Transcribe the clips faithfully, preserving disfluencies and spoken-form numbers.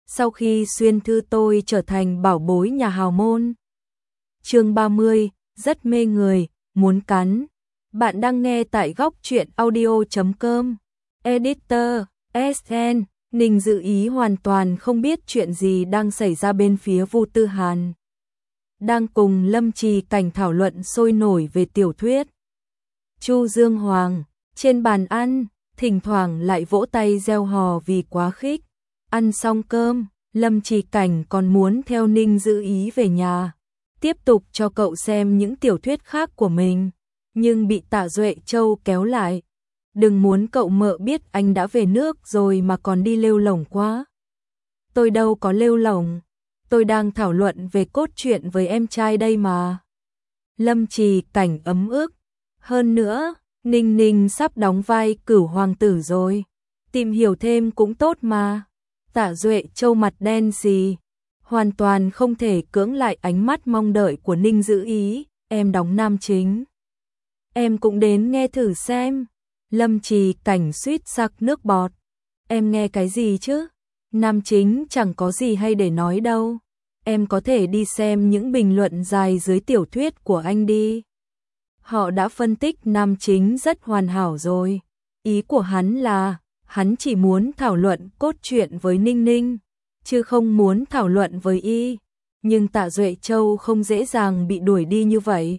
sau khi xuyên thư tôi trở thành bảo bối nhà hào môn. Chương ba mươi, rất mê người, muốn cắn. Bạn đang nghe tại góc truyện audio chấm com. Editor, ét en, Ninh Dự Ý hoàn toàn không biết chuyện gì đang xảy ra bên phía Vu Tư Hàn. Đang cùng Lâm Trì Cảnh thảo luận sôi nổi về tiểu thuyết. Chu Dương Hoàng, trên bàn ăn, thỉnh thoảng lại vỗ tay reo hò vì quá khích. Ăn xong cơm, Lâm Trì Cảnh còn muốn theo Ninh Dự Ý về nhà, tiếp tục cho cậu xem những tiểu thuyết khác của mình, nhưng bị Tạ Duệ Châu kéo lại. Đừng muốn cậu mợ biết anh đã về nước rồi mà còn đi lêu lổng quá. Tôi đâu có lêu lổng, tôi đang thảo luận về cốt truyện với em trai đây mà. Lâm Trì Cảnh ấm ức. Hơn nữa, Ninh Ninh sắp đóng vai Cửu Hoàng tử rồi, tìm hiểu thêm cũng tốt mà. Tạ Duệ Châu mặt đen xì, hoàn toàn không thể cưỡng lại ánh mắt mong đợi của Ninh Dự Ý. Em đóng nam chính, em cũng đến nghe thử xem. Lâm Trì Cảnh suýt sặc nước bọt. Em nghe cái gì chứ? Nam chính chẳng có gì hay để nói đâu. Em có thể đi xem những bình luận dài dưới tiểu thuyết của anh đi. Họ đã phân tích nam chính rất hoàn hảo rồi. Ý của hắn là, hắn chỉ muốn thảo luận cốt truyện với Ninh Ninh, chứ không muốn thảo luận với y. Nhưng Tạ Duệ Châu không dễ dàng bị đuổi đi như vậy.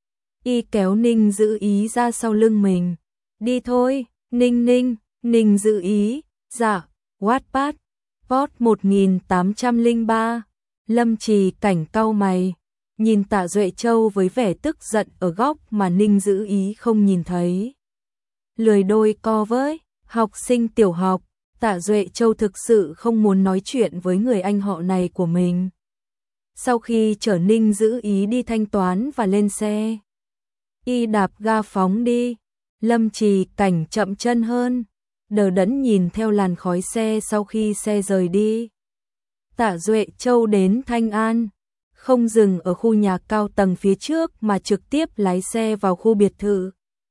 Y kéo Ninh Dự Ý ra sau lưng mình. Đi thôi, Ninh Ninh. Ninh Dự Ý, dạ, Wattpad, Post một nghìn tám trăm lẻ ba. Lâm Trì Cảnh cau mày, nhìn Tạ Duệ Châu với vẻ tức giận ở góc mà Ninh Dự Ý không nhìn thấy. Lười đôi co với, học sinh tiểu học, Tạ Duệ Châu thực sự không muốn nói chuyện với người anh họ này của mình. Sau khi chở Ninh Dự Ý đi thanh toán và lên xe, y đạp ga phóng đi. Lâm Trì Cảnh chậm chân hơn, đờ đẫn nhìn theo làn khói xe sau khi xe rời đi. Tạ Duệ Châu đến Thanh An, không dừng ở khu nhà cao tầng phía trước mà trực tiếp lái xe vào khu biệt thự.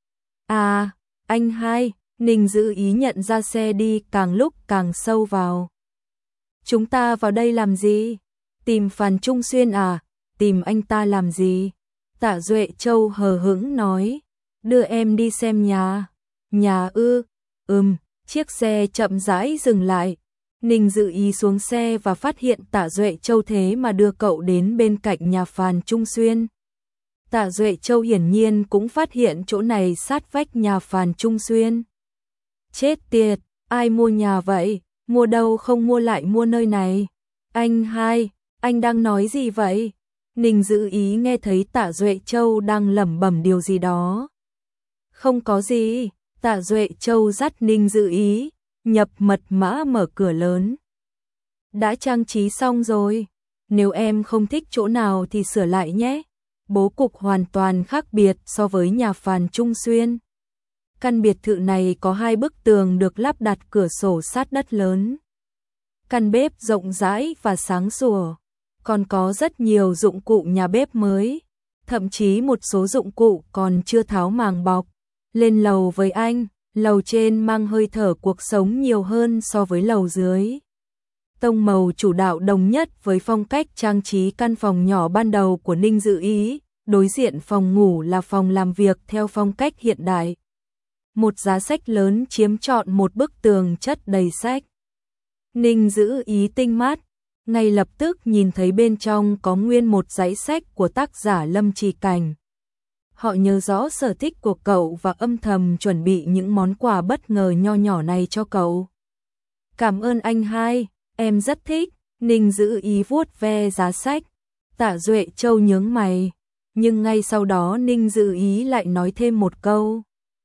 À, anh hai, Ninh Dự Ý nhận ra xe đi càng lúc càng sâu vào. Chúng ta vào đây làm gì? Tìm Phàn Trung Xuyên à? Tìm anh ta làm gì? Tạ Duệ Châu hờ hững nói. Đưa em đi xem nhà. Nhà ư? Ừm, chiếc xe chậm rãi dừng lại. Ninh Dự Ý xuống xe và phát hiện Tạ Duệ Châu thế mà đưa cậu đến bên cạnh nhà Phàn Trung Xuyên. Tạ Duệ Châu hiển nhiên cũng phát hiện chỗ này sát vách nhà Phàn Trung Xuyên. Chết tiệt, ai mua nhà vậy? Mua đâu không mua lại mua nơi này. Anh hai, anh đang nói gì vậy? Ninh Dự Ý nghe thấy Tạ Duệ Châu đang lẩm bẩm điều gì đó. Không có gì, Tạ Duệ Châu dắt Ninh Dự Ý, nhập mật mã mở cửa lớn. Đã trang trí xong rồi, nếu em không thích chỗ nào thì sửa lại nhé. Bố cục hoàn toàn khác biệt so với nhà Phàn Trung Xuyên. Căn biệt thự này có hai bức tường được lắp đặt cửa sổ sát đất lớn. Căn bếp rộng rãi và sáng sủa, còn có rất nhiều dụng cụ nhà bếp mới, thậm chí một số dụng cụ còn chưa tháo màng bọc. Lên lầu với anh, lầu trên mang hơi thở cuộc sống nhiều hơn so với lầu dưới. Tông màu chủ đạo đồng nhất với phong cách trang trí căn phòng nhỏ ban đầu của Ninh Dự Ý, đối diện phòng ngủ là phòng làm việc theo phong cách hiện đại. Một giá sách lớn chiếm trọn một bức tường chất đầy sách. Ninh Dự Ý tinh mắt, ngay lập tức nhìn thấy bên trong có nguyên một dãy sách của tác giả Lâm Trì Cảnh. Họ nhớ rõ sở thích của cậu và âm thầm chuẩn bị những món quà bất ngờ nho nhỏ này cho cậu. Cảm ơn anh hai, em rất thích. Ninh Dự Ý vuốt ve giá sách. Tạ Duệ Châu nhướng mày, nhưng ngay sau đó Ninh Dự Ý lại nói thêm một câu.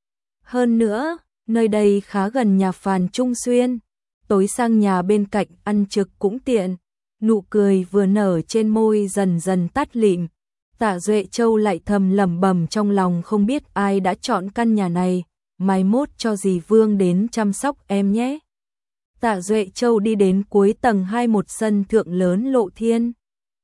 Hơn nữa, nơi đây khá gần nhà Phàn Trung Xuyên, tối sang nhà bên cạnh ăn trực cũng tiện. Nụ cười vừa nở trên môi dần dần tắt lịm. Tạ Duệ Châu lại thầm lẩm bẩm trong lòng không biết ai đã chọn căn nhà này, mai mốt cho dì Vương đến chăm sóc em nhé. Tạ Duệ Châu đi đến cuối tầng hai một sân thượng lớn lộ thiên.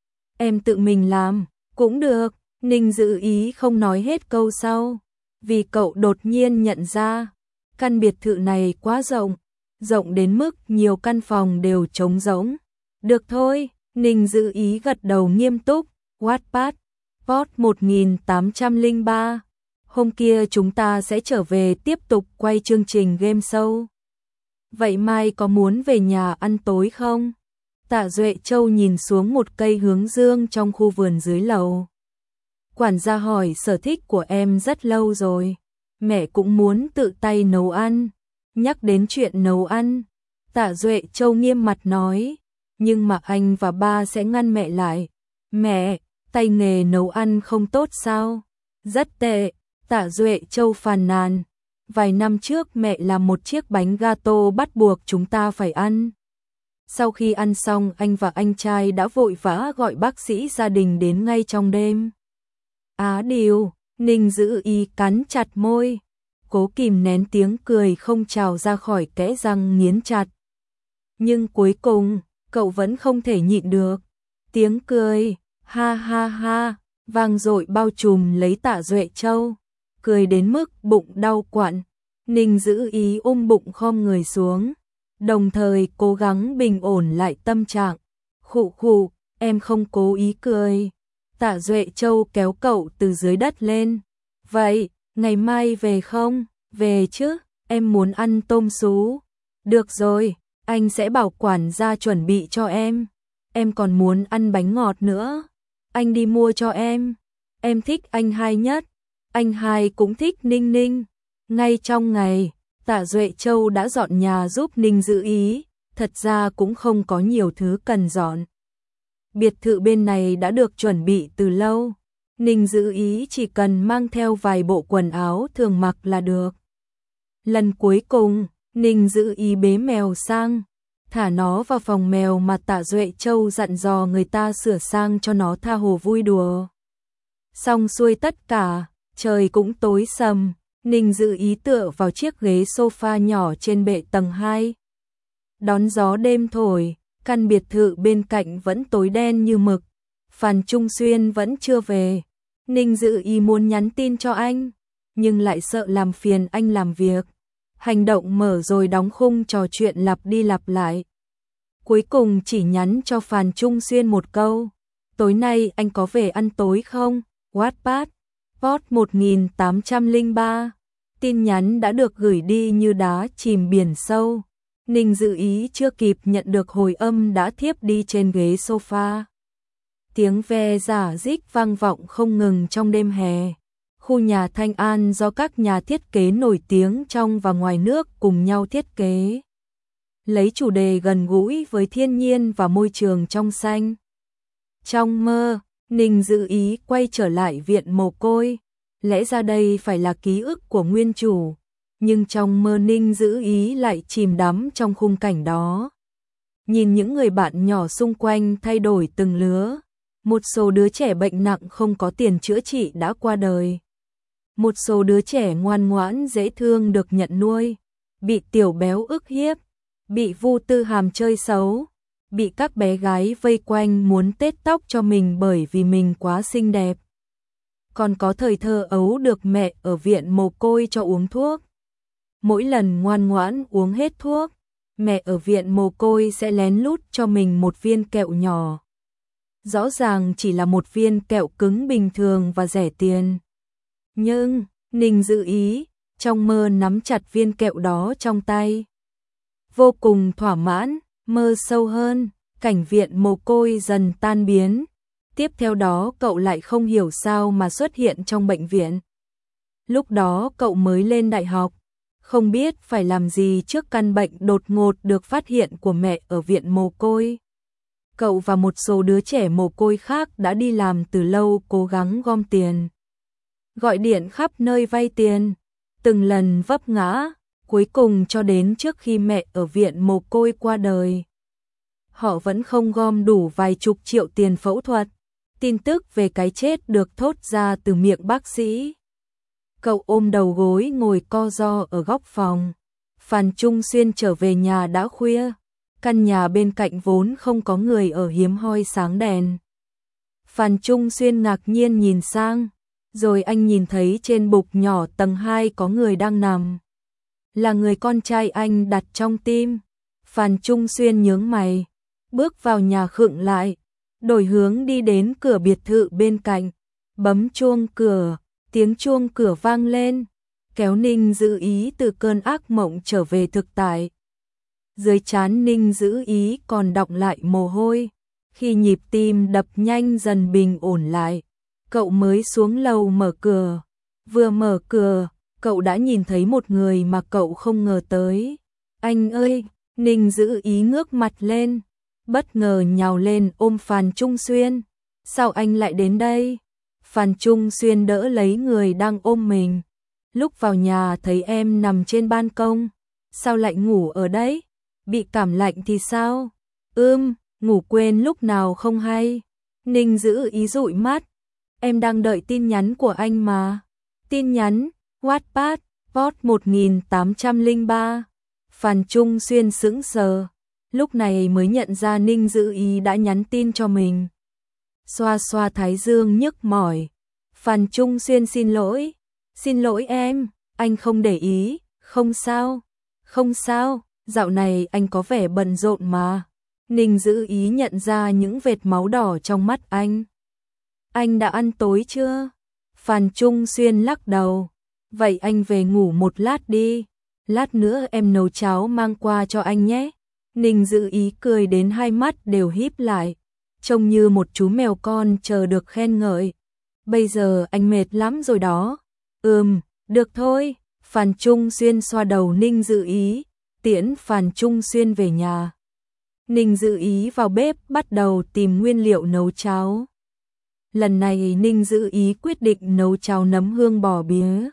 Em tự mình làm, cũng được. Ninh Dự Ý không nói hết câu sau, vì cậu đột nhiên nhận ra, căn biệt thự này quá rộng, rộng đến mức nhiều căn phòng đều trống rỗng. Được thôi, Ninh Dữ Ý gật đầu nghiêm túc. Wattpad, Pod một nghìn tám trăm lẻ ba. Hôm kia chúng ta sẽ trở về tiếp tục quay chương trình game show. Vậy mai có muốn về nhà ăn tối không? Tạ Duệ Châu nhìn xuống một cây hướng dương trong khu vườn dưới lầu. Quản gia hỏi sở thích của em rất lâu rồi. Mẹ cũng muốn tự tay nấu ăn. Nhắc đến chuyện nấu ăn, Tạ Duệ Châu nghiêm mặt nói. Nhưng mà anh và ba sẽ ngăn mẹ lại. Mẹ, tay nghề nấu ăn không tốt sao? Rất tệ, Tạ Duệ Châu phàn nàn. Vài năm trước mẹ làm một chiếc bánh gato bắt buộc chúng ta phải ăn. Sau khi ăn xong anh và anh trai đã vội vã gọi bác sĩ gia đình đến ngay trong đêm. Á điều, Ninh Dữ Ý cắn chặt môi, cố kìm nén tiếng cười không trào ra khỏi kẽ răng nghiến chặt. Nhưng cuối cùng, cậu vẫn không thể nhịn được. Tiếng cười, ha ha ha, vang dội bao trùm lấy Tạ Duệ Châu. Cười đến mức bụng đau quặn. Ninh Dữ Ý ôm bụng khom người xuống, đồng thời cố gắng bình ổn lại tâm trạng. Khụ khụ, em không cố ý cười. Tạ Duệ Châu kéo cậu từ dưới đất lên. Vậy, ngày mai về không? Về chứ, em muốn ăn tôm sú. Được rồi, anh sẽ bảo quản gia chuẩn bị cho em. Em còn muốn ăn bánh ngọt nữa. Anh đi mua cho em. Em thích anh hai nhất. Anh hai cũng thích Ninh Ninh. Ngay trong ngày, Tạ Duệ Châu đã dọn nhà giúp Ninh Dữ Ý. Thật ra cũng không có nhiều thứ cần dọn. Biệt thự bên này đã được chuẩn bị từ lâu. Ninh Dữ Ý chỉ cần mang theo vài bộ quần áo thường mặc là được. Lần cuối cùng, Ninh Dữ Ý bế mèo sang, thả nó vào phòng mèo mà Tạ Duệ Châu dặn dò người ta sửa sang cho nó tha hồ vui đùa. Xong xuôi tất cả, trời cũng tối sầm. Ninh Dữ Ý tựa vào chiếc ghế sofa nhỏ trên bệ tầng hai. Đón gió đêm thổi, căn biệt thự bên cạnh vẫn tối đen như mực. Phan Trung Xuyên vẫn chưa về. Ninh Dữ Ý muốn nhắn tin cho anh, nhưng lại sợ làm phiền anh làm việc. Hành động mở rồi đóng khung trò chuyện lặp đi lặp lại. Cuối cùng chỉ nhắn cho Phan Trung Xuyên một câu. Tối nay anh có về ăn tối không? Wattpad, Pod một nghìn tám trăm lẻ ba. Tin nhắn đã được gửi đi như đá chìm biển sâu. Ninh Dữ Ý chưa kịp nhận được hồi âm đã thiếp đi trên ghế sofa. Tiếng ve giả dích vang vọng không ngừng trong đêm hè. Khu nhà Thanh An do các nhà thiết kế nổi tiếng trong và ngoài nước cùng nhau thiết kế. Lấy chủ đề gần gũi với thiên nhiên và môi trường trong xanh. Trong mơ, Ninh Dữ Ý quay trở lại viện mồ côi. Lẽ ra đây phải là ký ức của nguyên chủ. Nhưng trong mơ Ninh Dữ Ý lại chìm đắm trong khung cảnh đó. Nhìn những người bạn nhỏ xung quanh thay đổi từng lứa. Một số đứa trẻ bệnh nặng không có tiền chữa trị đã qua đời. Một số đứa trẻ ngoan ngoãn dễ thương được nhận nuôi. Bị tiểu béo ức hiếp. Bị Vu Tư Hàm chơi xấu. Bị các bé gái vây quanh muốn tết tóc cho mình bởi vì mình quá xinh đẹp. Còn có thời thơ ấu được mẹ ở viện mồ côi cho uống thuốc. Mỗi lần ngoan ngoãn uống hết thuốc, mẹ ở viện mồ côi sẽ lén lút cho mình một viên kẹo nhỏ. Rõ ràng chỉ là một viên kẹo cứng bình thường và rẻ tiền. Nhưng, Ninh Dữ Ý, trong mơ nắm chặt viên kẹo đó trong tay. Vô cùng thỏa mãn, mơ sâu hơn, cảnh viện mồ côi dần tan biến. Tiếp theo đó cậu lại không hiểu sao mà xuất hiện trong bệnh viện. Lúc đó cậu mới lên đại học, không biết phải làm gì trước căn bệnh đột ngột được phát hiện của mẹ ở viện mồ côi. Cậu và một số đứa trẻ mồ côi khác đã đi làm từ lâu cố gắng gom tiền. Gọi điện khắp nơi vay tiền, từng lần vấp ngã, cuối cùng cho đến trước khi mẹ ở viện mồ côi qua đời. Họ vẫn không gom đủ vài chục triệu tiền phẫu thuật. Tin tức về cái chết được thốt ra từ miệng bác sĩ. Cậu ôm đầu gối ngồi co ro ở góc phòng. Phan Trung Xuyên trở về nhà đã khuya. Căn nhà bên cạnh vốn không có người ở hiếm hoi sáng đèn. Phan Trung Xuyên ngạc nhiên nhìn sang, rồi anh nhìn thấy trên bục nhỏ tầng hai có người đang nằm. Là người con trai anh đặt trong tim. Phan Trung Xuyên nhướng mày, bước vào nhà khựng lại, đổi hướng đi đến cửa biệt thự bên cạnh, bấm chuông cửa, tiếng chuông cửa vang lên, kéo Ninh Dữ Ý từ cơn ác mộng trở về thực tại. Dưới trán Ninh Dữ Ý còn đọng lại mồ hôi, khi nhịp tim đập nhanh dần bình ổn lại, cậu mới xuống lầu mở cửa. Vừa mở cửa, cậu đã nhìn thấy một người mà cậu không ngờ tới. Anh ơi, Ninh Dữ Ý ngước mặt lên, bất ngờ nhào lên ôm Phan Trung Xuyên. Sao anh lại đến đây? Phan Trung Xuyên đỡ lấy người đang ôm mình. Lúc vào nhà thấy em nằm trên ban công. Sao lại ngủ ở đấy? Bị cảm lạnh thì sao? Ưm, ngủ quên lúc nào không hay. Ninh Dữ Ý dụi mắt. Em đang đợi tin nhắn của anh mà. Tin nhắn, Wattpad, Post một nghìn tám trăm lẻ ba. Phan Trung Xuyên sững sờ, lúc này mới nhận ra Ninh Dữ Ý đã nhắn tin cho mình. Xoa xoa thái dương nhức mỏi. Phan Trung Xuyên xin lỗi. Xin lỗi em, anh không để ý, không sao, không sao, dạo này anh có vẻ bận rộn mà. Ninh Dữ Ý nhận ra những vệt máu đỏ trong mắt anh. Anh đã ăn tối chưa? Phan Trung Xuyên lắc đầu. Vậy anh về ngủ một lát đi, lát nữa em nấu cháo mang qua cho anh nhé. Ninh Dữ Ý cười đến hai mắt đều híp lại, trông như một chú mèo con chờ được khen ngợi. Bây giờ anh mệt lắm rồi đó. Ừm, được thôi. Phan Trung Xuyên xoa đầu Ninh Dữ Ý, tiễn Phan Trung Xuyên về nhà. Ninh Dữ Ý vào bếp bắt đầu tìm nguyên liệu nấu cháo. Lần này Ninh Dữ Ý quyết định nấu cháo nấm hương bò bía.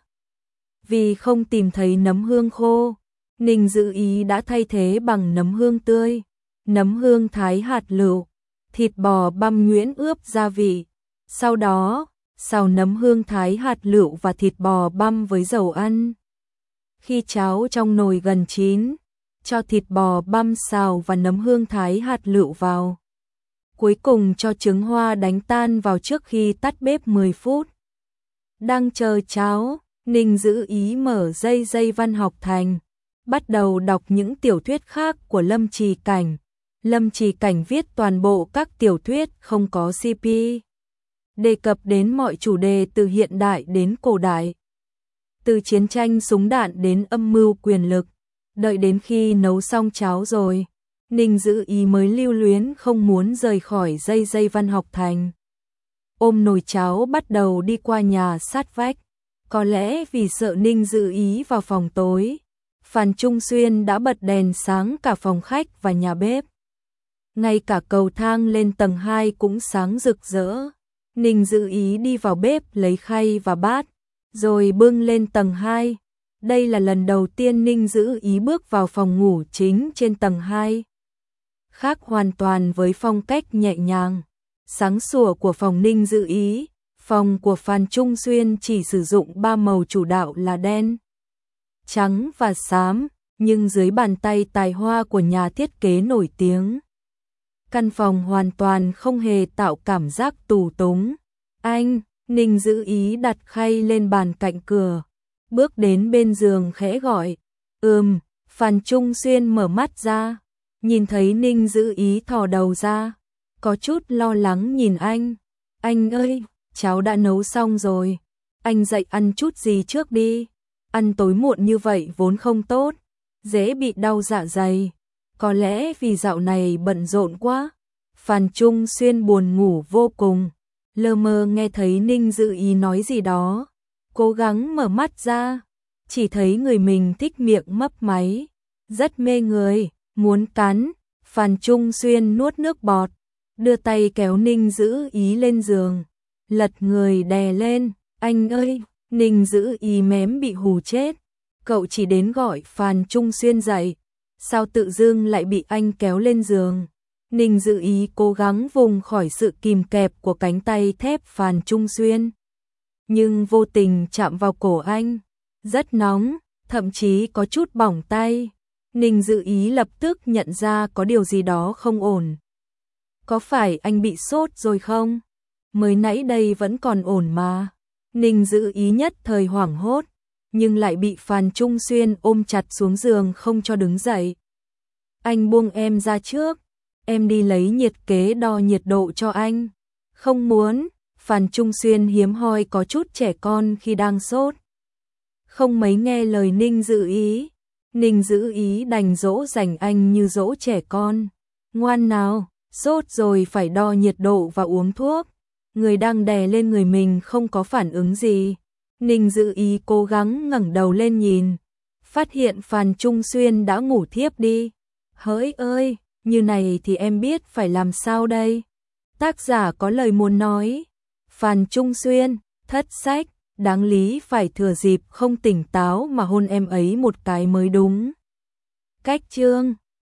Vì không tìm thấy nấm hương khô, Ninh Dữ Ý đã thay thế bằng nấm hương tươi, nấm hương thái hạt lựu, thịt bò băm nhuyễn ướp gia vị. Sau đó, xào nấm hương thái hạt lựu và thịt bò băm với dầu ăn. Khi cháo trong nồi gần chín, cho thịt bò băm xào và nấm hương thái hạt lựu vào. Cuối cùng cho trứng hoa đánh tan vào trước khi tắt bếp mười phút. Đang chờ cháo, Ninh Dữ Ý mở dây dây văn học thành, bắt đầu đọc những tiểu thuyết khác của Lâm Trì Cảnh. Lâm Trì Cảnh viết toàn bộ các tiểu thuyết không có xê pê, đề cập đến mọi chủ đề từ hiện đại đến cổ đại, từ chiến tranh súng đạn đến âm mưu quyền lực. Đợi đến khi nấu xong cháo rồi, Ninh Dữ Ý mới lưu luyến không muốn rời khỏi dây dây văn học thành. Ôm nồi cháo bắt đầu đi qua nhà sát vách. Có lẽ vì sợ Ninh Dữ Ý vào phòng tối, Phan Trung Xuyên đã bật đèn sáng cả phòng khách và nhà bếp. Ngay cả cầu thang lên tầng hai cũng sáng rực rỡ. Ninh Dữ Ý đi vào bếp lấy khay và bát, rồi bưng lên tầng hai. Đây là lần đầu tiên Ninh Dữ Ý bước vào phòng ngủ chính trên tầng hai. Khác hoàn toàn với phong cách nhẹ nhàng, sáng sủa của phòng Ninh Dữ Ý, phòng của Phan Trung Xuyên chỉ sử dụng ba màu chủ đạo là đen, trắng và xám, nhưng dưới bàn tay tài hoa của nhà thiết kế nổi tiếng, căn phòng hoàn toàn không hề tạo cảm giác tù túng. Anh, Ninh Dữ Ý đặt khay lên bàn cạnh cửa, bước đến bên giường khẽ gọi. Ừm, Phan Trung Xuyên mở mắt ra, nhìn thấy Ninh Dữ Ý thò đầu ra, có chút lo lắng nhìn anh. Anh ơi, cháo đã nấu xong rồi, anh dậy ăn chút gì trước đi. Ăn tối muộn như vậy vốn không tốt, dễ bị đau dạ dày. Có lẽ vì dạo này bận rộn quá. Phan Trung Xuyên buồn ngủ vô cùng, lơ mơ nghe thấy Ninh Dữ Ý nói gì đó, cố gắng mở mắt ra, chỉ thấy người mình thích miệng mấp máy, rất mê người, muốn cắn. Phan Trung Xuyên nuốt nước bọt, đưa tay kéo Ninh Dữ Ý lên giường, lật người đè lên. Anh ơi, Ninh Dữ Ý mém bị hù chết, cậu chỉ đến gọi Phan Trung Xuyên dậy, sao tự dưng lại bị anh kéo lên giường. Ninh Dữ Ý cố gắng vùng khỏi sự kìm kẹp của cánh tay thép Phan Trung Xuyên, nhưng vô tình chạm vào cổ anh, rất nóng, thậm chí có chút bỏng tay. Ninh Dữ Ý lập tức nhận ra có điều gì đó không ổn. Có phải anh bị sốt rồi không? Mới nãy đây vẫn còn ổn mà. Ninh Dữ Ý nhất thời hoảng hốt, nhưng lại bị Phan Trung Xuyên ôm chặt xuống giường không cho đứng dậy. Anh buông em ra trước. em đi lấy nhiệt kế đo nhiệt độ cho anh. Không muốn, Phan Trung Xuyên hiếm hoi có chút trẻ con khi đang sốt. Không mấy nghe lời Ninh Dữ Ý. Ninh Dữ Ý đành dỗ dành anh như dỗ trẻ con. Ngoan nào, sốt rồi phải đo nhiệt độ và uống thuốc. Người đang đè lên người mình không có phản ứng gì. Ninh Dữ Ý cố gắng ngẩng đầu lên nhìn, phát hiện Phan Trung Xuyên đã ngủ thiếp đi. Hỡi ơi, như này thì em biết phải làm sao đây? Tác giả có lời muốn nói. Phan Trung Xuyên, thất sách, đáng lý phải thừa dịp không tỉnh táo mà hôn em ấy một cái mới đúng. Cách chương